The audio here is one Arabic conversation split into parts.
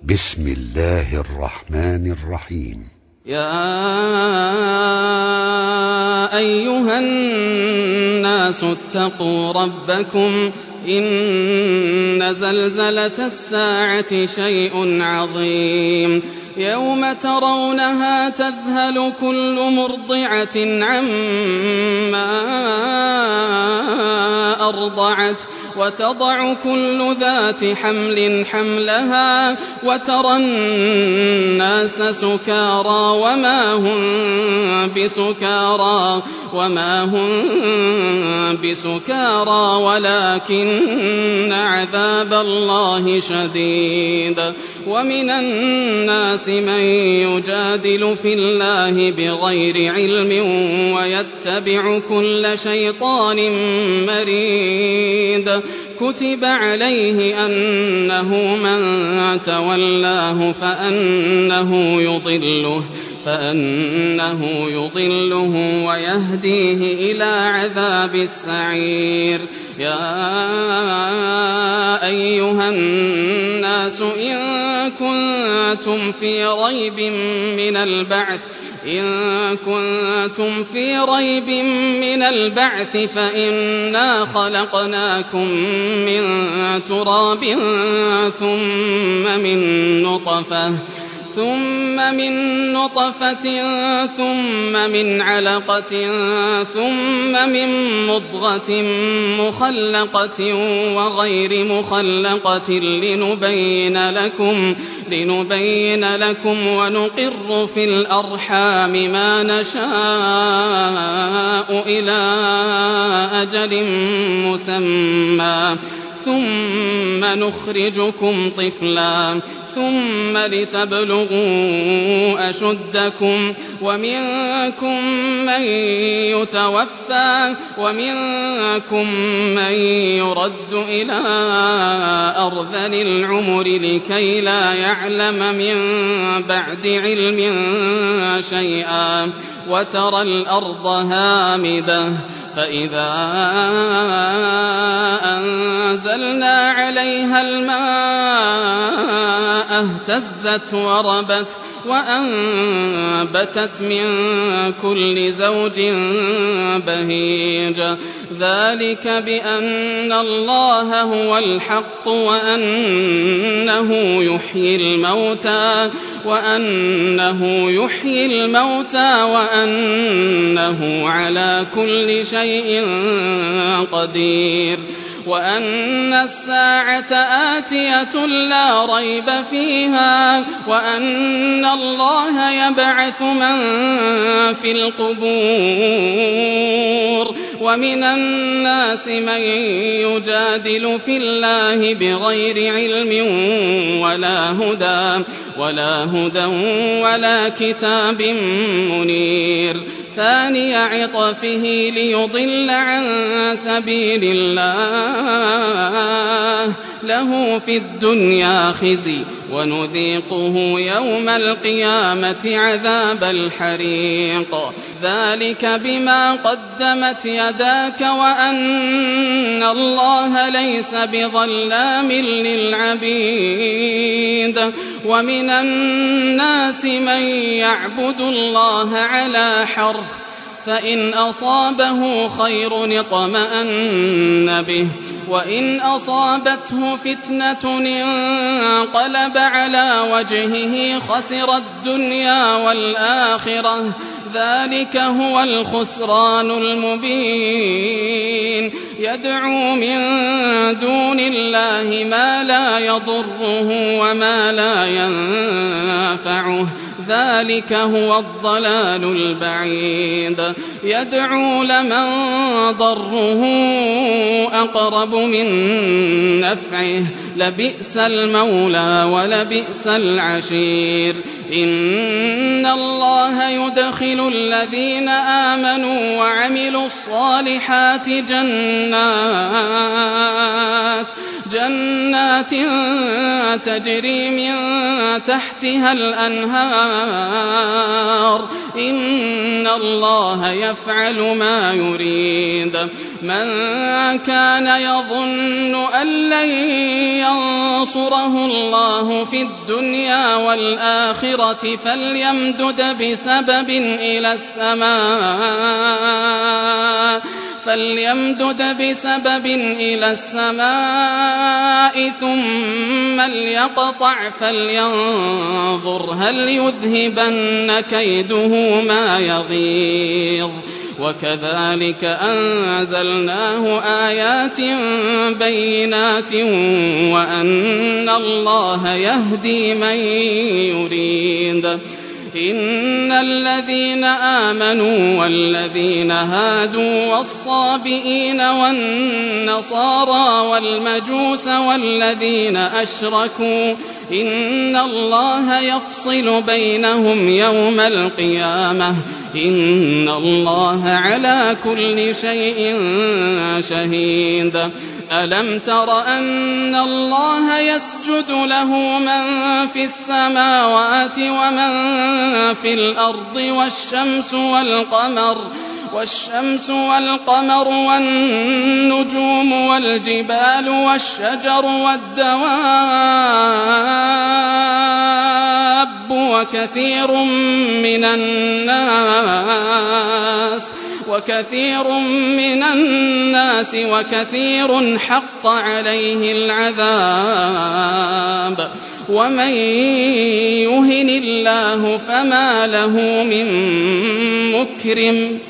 بسم الله الرحمن الرحيم. يا أيها الناس اتقوا ربكم إن زلزلة الساعة شيء عظيم يوم ترونها تذهل كل مرضعة عما أرضعت وتضع كل ذات حمل حملها وترى الناس سكارى وما هم بسكارى ولكن عذاب الله شديد. ومن الناس من يجادل في الله بغير علم ويتبع كل شيطان مريد. كتب عليه أنه من تولاه فأنه يضله ويهديه إلى عذاب السعير. يا أيها الناس إن كنتم في ريب من البعث فإنا خلقناكم من تراب ثم من نطفة ثم من علقة ثم من مضغة مخلقة وغير مخلقة لنبين لكم ونقر في الأرحام ما نشاء إلى أجل مسمى ثم نخرجكم طفلا ثم لتبلغوا أشدكم ومنكم من يتوفى ومنكم من يرد إلى أرذل العمر لكي لا يعلم من بعد علم شيئا. وترى الأرض هامدة فإذا أنزلنا عليها الماء اهتزت وربت وأنبتت من كل زوج بهيج. ذلك بأن الله هو الحق وأنه يحيي الموتى وأنه على كل شيء قدير. وأن الساعة آتية لا ريب فيها وأن الله يبعث من في القبور. ومن الناس من يجادل في الله بغير علم ولا هدى ولا كتاب منير. ثاني عطفه ليضل عن سبيل الله له في الدنيا خزي ونذيقه يوم القيامة عذاب الحريق. ذلك بما قدمت يداك وأن الله ليس بظلام للعبيد. ومن الناس من يعبد الله على حرف فإن أصابه خير اطمأن به وإن أصابته فتنة انقلب على وجهه خسر الدنيا والآخرة. ذلك هو الخسران المبين. يدعو من دون الله ما لا يضره وما لا ينفعه. ذلك هو الضلال البعيد. يدعو لمن ضره أقرب من نفعه لبئس المولى ولبئس العشير. إن الله يدخل الذين آمنوا جنات تجري من تحتها الأنهار إن الله يفعل ما يريد من كان يظن أن لن ينصره الله في الدنيا والآخرة فليمدد بسبب إلى السماء ثم ليقطع فلينظر هل يذهبن كيده ما يغيظ وكذلك أنزلناه آيات بينات وأن الله يهدي من يريد إن الذين آمنوا والذين هادوا والصابئين والنصارى والمجوس والذين أشركوا إن الله يفصل بينهم يوم القيامة إن الله على كل شيء شهيد ألم تر أن الله يسجد له من في السماوات ومن في الأرض والشمس والقمر والنجوم والجبال والشجر والدواب وكثير من الناس وكثير حق عليه العذاب ومن يهن الله فما له من مكرم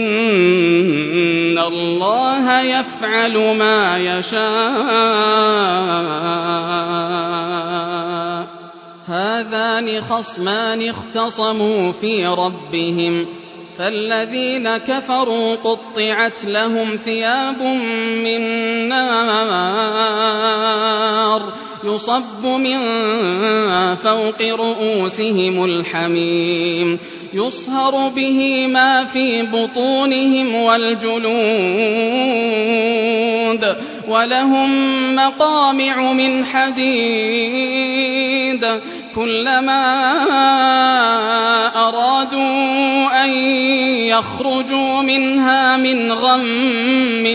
إن الله يفعل ما يشاء هذان خصمان اختصموا في ربهم فالذين كفروا قطعت لهم ثياب من نار يصب من فوق رؤوسهم الحميم يصهر به ما في بطونهم والجلود ولهم مقامع من حديد كلما أرادوا أن يخرجوا منها من غم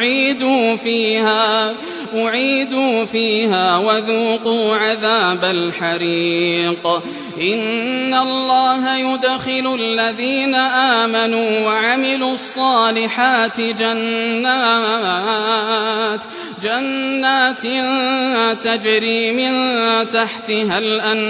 أعيدوا فيها وذوقوا عذاب الحريق إن الله يدخل الذين آمنوا وعملوا الصالحات جنات تجري من تحتها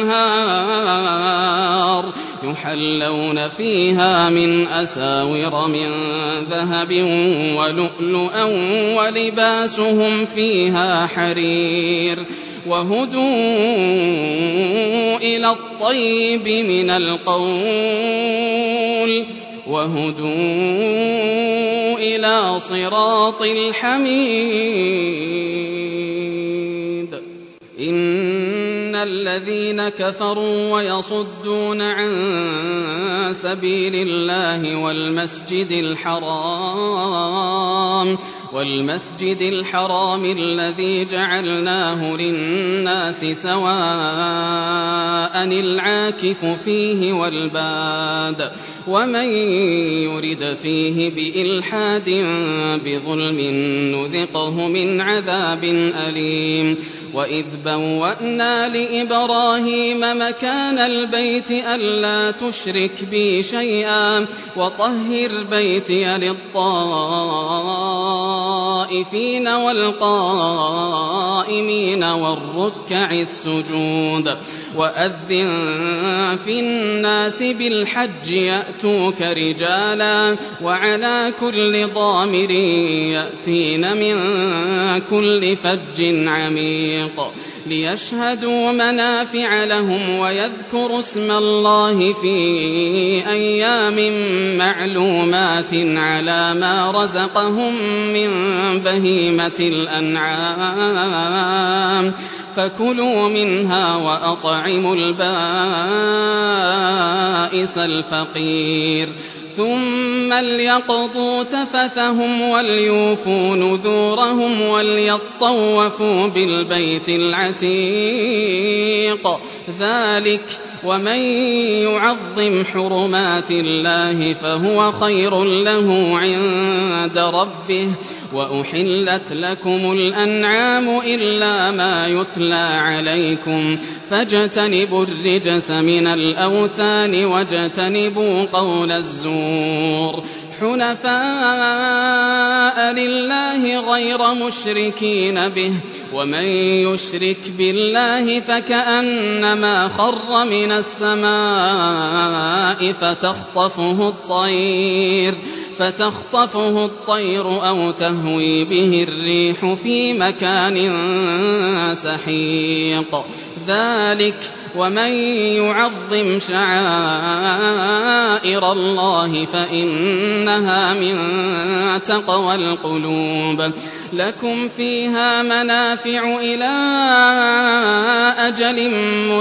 الأنهار يحلون فيها من أساور من ذهب ولؤلؤا ولباسهم فيها حرير وهدوا إلى الطيب من القول وهدوا إلى صراط الحميد إن الذين كفروا ويصدون عن سبيل الله والمسجد الحرام الذي جعلناه للناس سواء العاكف فيه والباد ومن يرد فيه بإلحاد بظلم نذقه من عذاب أليم وإذ بوأنا لإبراهيم مكان البيت ألا تشرك بي شيئا وطهر بيتي للطائفين والقائمين والركع السجود وأذن في الناس بالحج يأتوك رجالا وعلى كل ضامر يأتين من كل فج عميق ليشهدوا منافع لهم ويذكروا اسم الله في أيام معلومات على ما رزقهم من بهيمة الأنعام فكلوا منها وأطعموا البائس الفقير ثم ليقضوا تفثهم وليوفوا نذورهم وليطوفوا بالبيت العتيق ذلك ومن يعظم حرمات الله فهو خير له عند ربه وأحلت لكم الأنعام إلا ما يتلى عليكم فاجتنبوا الرجس من الأوثان واجتنبوا قول الزور حنفاء لله غير مشركين به ومن يشرك بالله فكأنما خر من السماء فتخطفه الطير أو تهوي به الريح في مكان سحيق ذلك ومن يعظم شعائر الله فإنها من تقوى القلوب لكم فيها منافع إلى أجل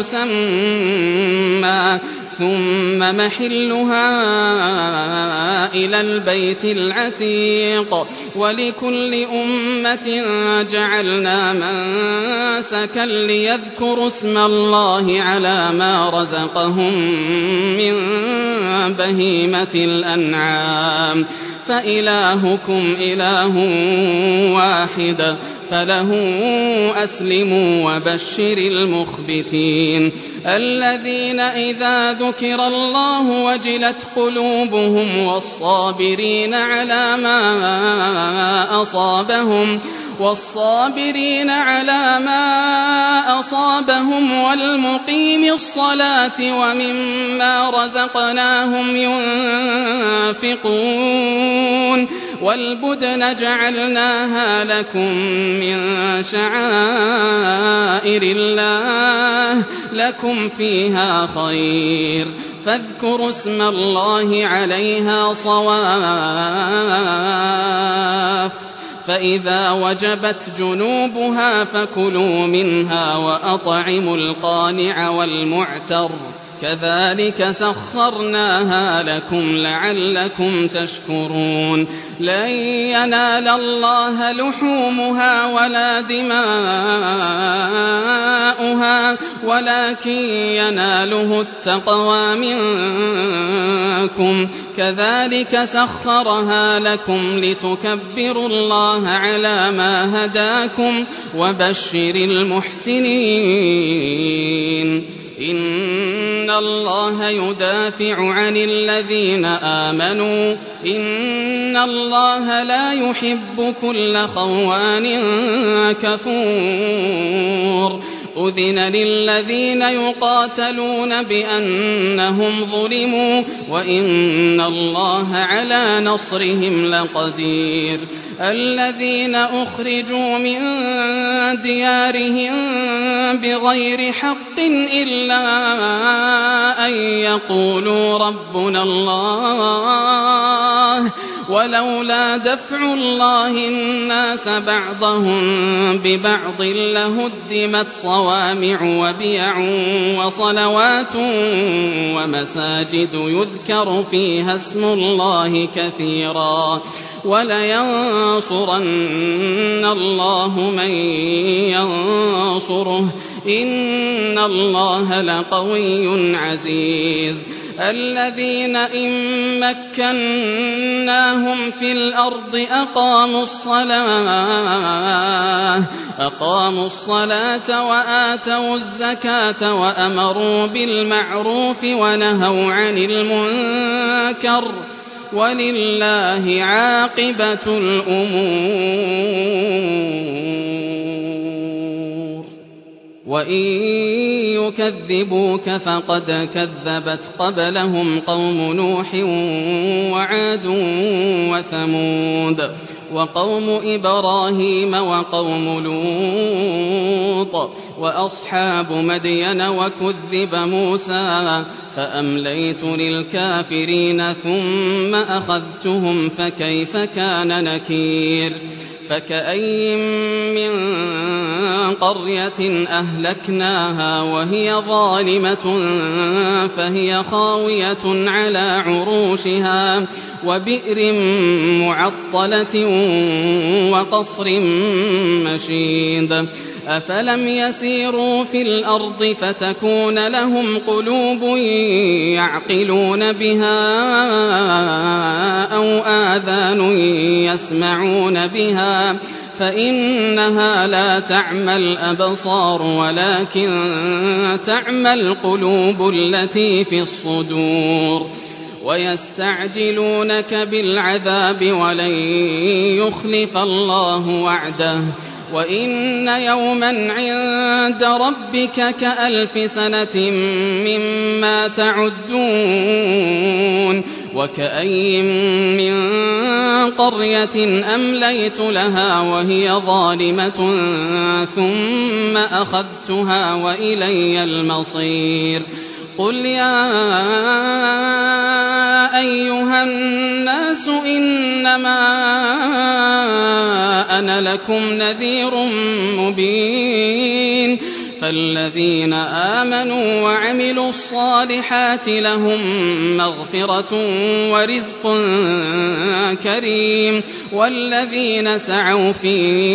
مسمى ثم محلها إلى البيت العتيق ولكل أمة جعلنا منسكا ليذكروا اسم الله على ما رزقهم من بهيمة الأنعام فإلهكم إله واحد فله أسلموا وبشر المخبتين الذين إذا ذكر الله وجلت قلوبهم والصابرين على ما أصابهم والمقيم الصلاة ومما رزقناهم ينفقون والبدن جعلناها لكم من شعائر الله لكم فيها خير فاذكروا اسم الله عليها صواف فإذا وجبت جنوبها فكلوا منها وأطعموا القانع والمعتر كذلك سخرناها لكم لعلكم تشكرون لن ينال الله لحومها ولا دماؤها ولكن يناله التقوى منكم كذلك سخرها لكم لتكبروا الله على ما هداكم وبشر المحسنين إن الله يدافع عن الذين آمنوا إن الله لا يحب كل خوان كفور أذن للذين يقاتلون بأنهم ظلموا وإن الله على نصرهم لقدير الذين أخرجوا من ديارهم بغير حق إلا أن يقولوا ربنا الله ولولا دفع الله الناس بعضهم ببعض لهدمت صوامع وبيع وصلوات ومساجد يذكر فيها اسم الله كثيرا ولينصرن الله من ينصره إن الله لقوي عزيز الذين إن مكناهم في الأرض أقاموا الصلاة وآتوا الزكاة وأمروا بالمعروف ونهوا عن المنكر ولله عاقبة الأمور وإن يكذبوك فقد كذبت قبلهم قوم نوح وعاد وثمود وقوم إبراهيم وقوم لوط وأصحاب مدين وكذب موسى فأمليت للكافرين ثم أخذتهم فكيف كان نكير فكأين من قرية أهلكناها وهي ظالمة فهي خاوية على عروشها وبئر معطلة وقصر مشيد أفلم يسيروا في الأرض فتكون لهم قلوب يعقلون بها أو آذان يسمعون بها فإنها لا تعمى الأبصار ولكن تعمى القلوب التي في الصدور ويستعجلونك بالعذاب ولن يخلف الله وعده وإن يوما عند ربك كألف سنة مما تعدون وكأين من قرية أمليت لها وهي ظالمة ثم أخذتها وإلي المصير قل يا أيها الناس إنما أنا لكم نذير مبين فالذين آمنوا وعملوا الصالحات لهم مغفرة ورزق كريم والذين سعوا في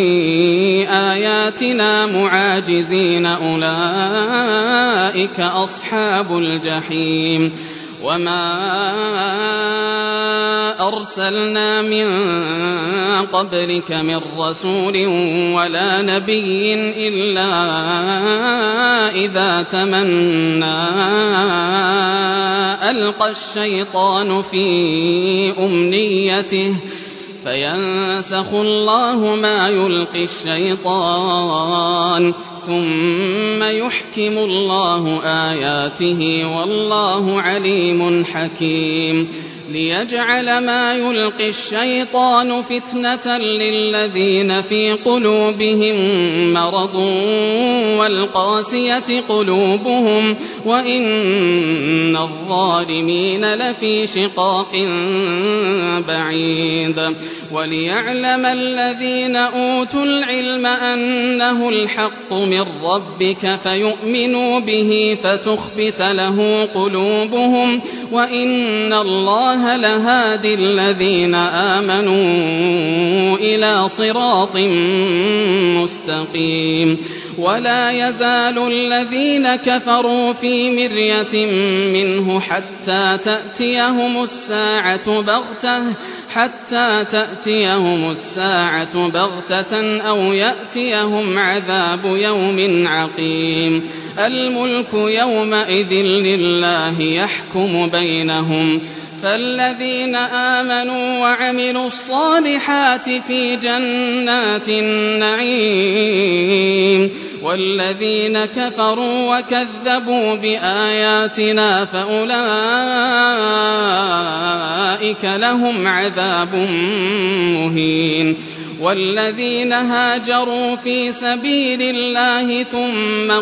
آياتنا معاجزين أولئك أصحاب الجحيم وما أرسلنا من قبلك من رسول ولا نبي إلا إذا تمنى ألقى الشيطان في أمنيته فينسخ الله ما يلقي الشيطان ثم يحكم الله آياته والله عليم حكيم ليجعل ما يلقي الشيطان فتنة للذين في قلوبهم مرض والقاسية قلوبهم وإن الظالمين لفي شقاق بعيد وليعلم الذين أوتوا العلم أنه الحق من ربك فيؤمنوا به فتخبت له قلوبهم وإن الله لهادي الذين آمنوا إلى صراط مستقيم ولا يزال الذين كفروا في مرية منه حتى تأتيهم الساعة بغتة أو يأتيهم عذاب يوم عقيم الملك يومئذ لله يحكم بينهم فالذين آمنوا وعملوا الصالحات في جنات النعيم والذين كفروا وكذبوا بآياتنا فأولئك لهم عذاب مهين والذين هاجروا في سبيل الله ثم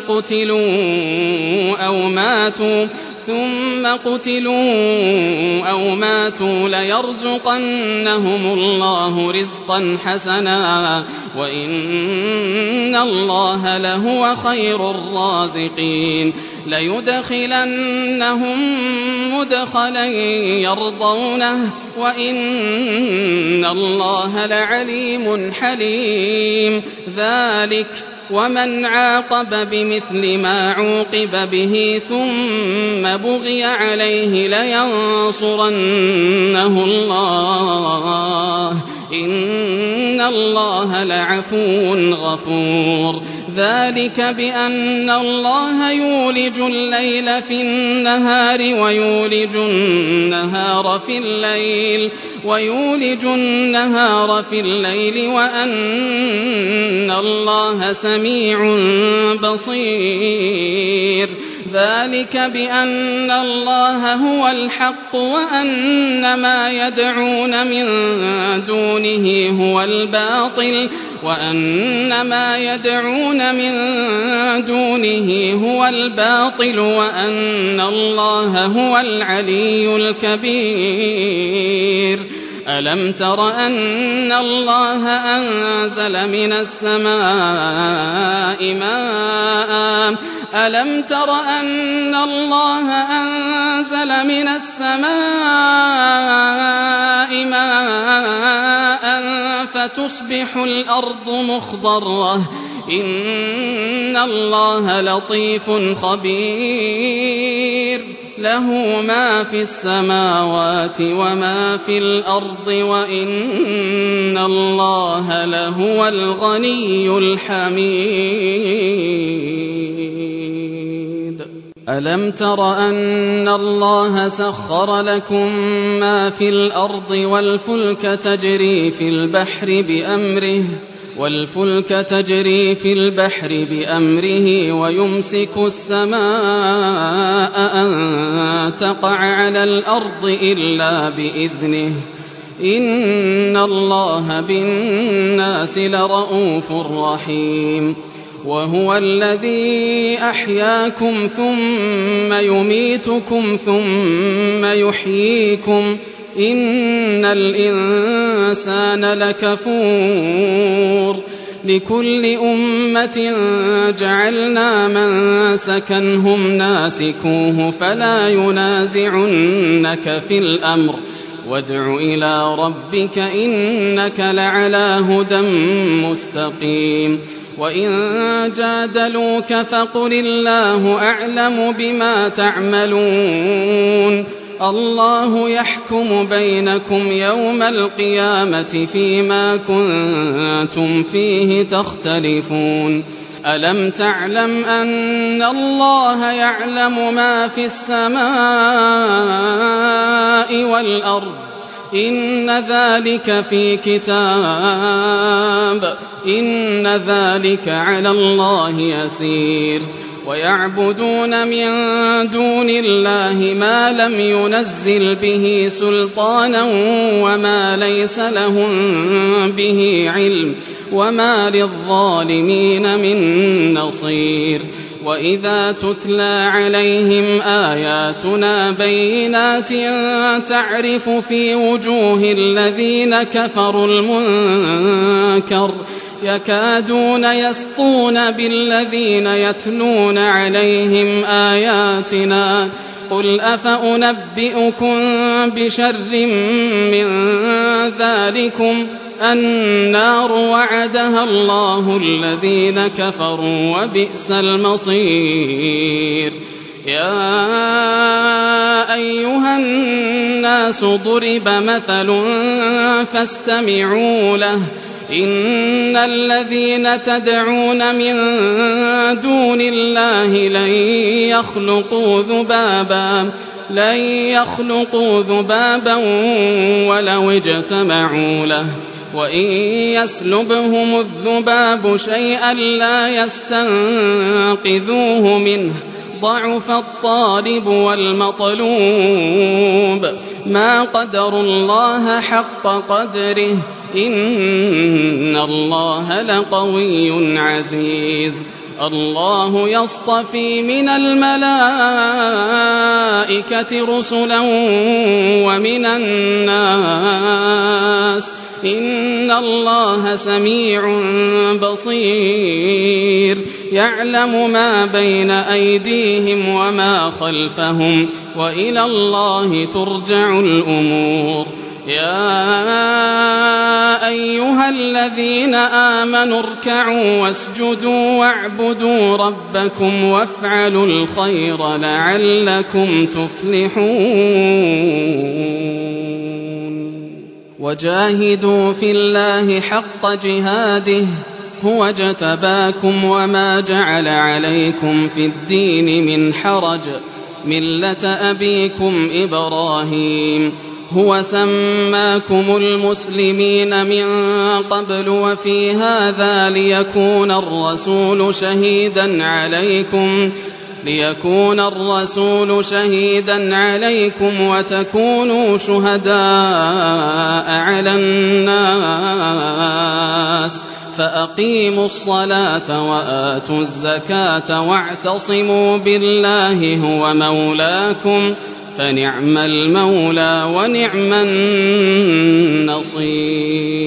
قتلوا أو ماتوا ليرزقنهم الله رزقا حسنا وإن الله لهو خير الرازقين ليدخلنهم مدخلا يرضونه وإن الله لعليم حليم ذلك ومن عاقب بمثل ما عوقب به ثم بغي عليه لينصرنه الله إن الله لعفو غفور ذلك بأن الله يولج الليل في النهار ويولج النهار في الليل وأن الله سميع بصير ذلك بأن الله هو الحق وأن ما يدعون من دونه هو الباطل وأن الله هو العلي الكبير ألم تر أن الله أنزل من السماء ماء ألم تر أن الله أنزل من السماء ماء فتصبح الأرض مخضرة إن الله لطيف خبير له ما في السماوات وما في الأرض وإن الله لهو الغني الحميد ألم تر أن الله سخر لكم ما في الأرض والفلك تجري في البحر بأمره ويمسك السماء أن تقع على الأرض إلا بإذنه إن الله بالناس لرءوف رحيم وهو الذي أحياكم ثم يميتكم ثم يحييكم إن الإنسان لكفور لكل أمة جعلنا منسكا هم ناسكوه فلا ينازعنك في الأمر وادع إلى ربك إنك لعلى هدى مستقيم وإن جادلوك فقل الله أعلم بما تعملون الله يحكم بينكم يوم القيامة فيما كنتم فيه تختلفون ألم تعلم أن الله يعلم ما في السماء والأرض إن ذلك في كتاب إن ذلك على الله يسير ويعبدون من دون الله ما لم ينزل به سلطانا وما ليس لهم به علم وما للظالمين من نصير وإذا تتلى عليهم آياتنا بينات تعرف في وجوه الذين كفروا المنكر يكادون يسطون بالذين يتلون عليهم آياتنا قل أفأنبئكم بشر من ذلكم النار وعدها الله الذين كفروا وبئس المصير يا أيها الناس ضرب مثل فاستمعوا له إن الذين تدعون من دون الله لن يخلقوا ذبابا ولو اجتمعوا له وإن يسلبهم الذباب شيئا لا يستنقذوه منه ضعف الطالب والمطلوب ما قدروا الله حق قدره إن الله لقوي عزيز الله يصطفي من الملائكة رسلا ومن الناس إن الله سميع بصير يعلم ما بين أيديهم وما خلفهم وإلى الله ترجع الأمور يا أيها الذين آمنوا اركعوا واسجدوا واعبدوا ربكم وافعلوا الخير لعلكم تفلحون وجاهدوا في الله حق جهاده هو اجتباكم وما جعل عليكم في الدين من حرج ملة أبيكم إبراهيم هو سماكم المسلمين من قبل وفي هذا ليكون الرسول شهيدا عليكم وتكونوا شهداء على الناس فأقيموا الصلاة وآتوا الزكاة واعتصموا بالله هو مولاكم فنعم المولى ونعم النصير.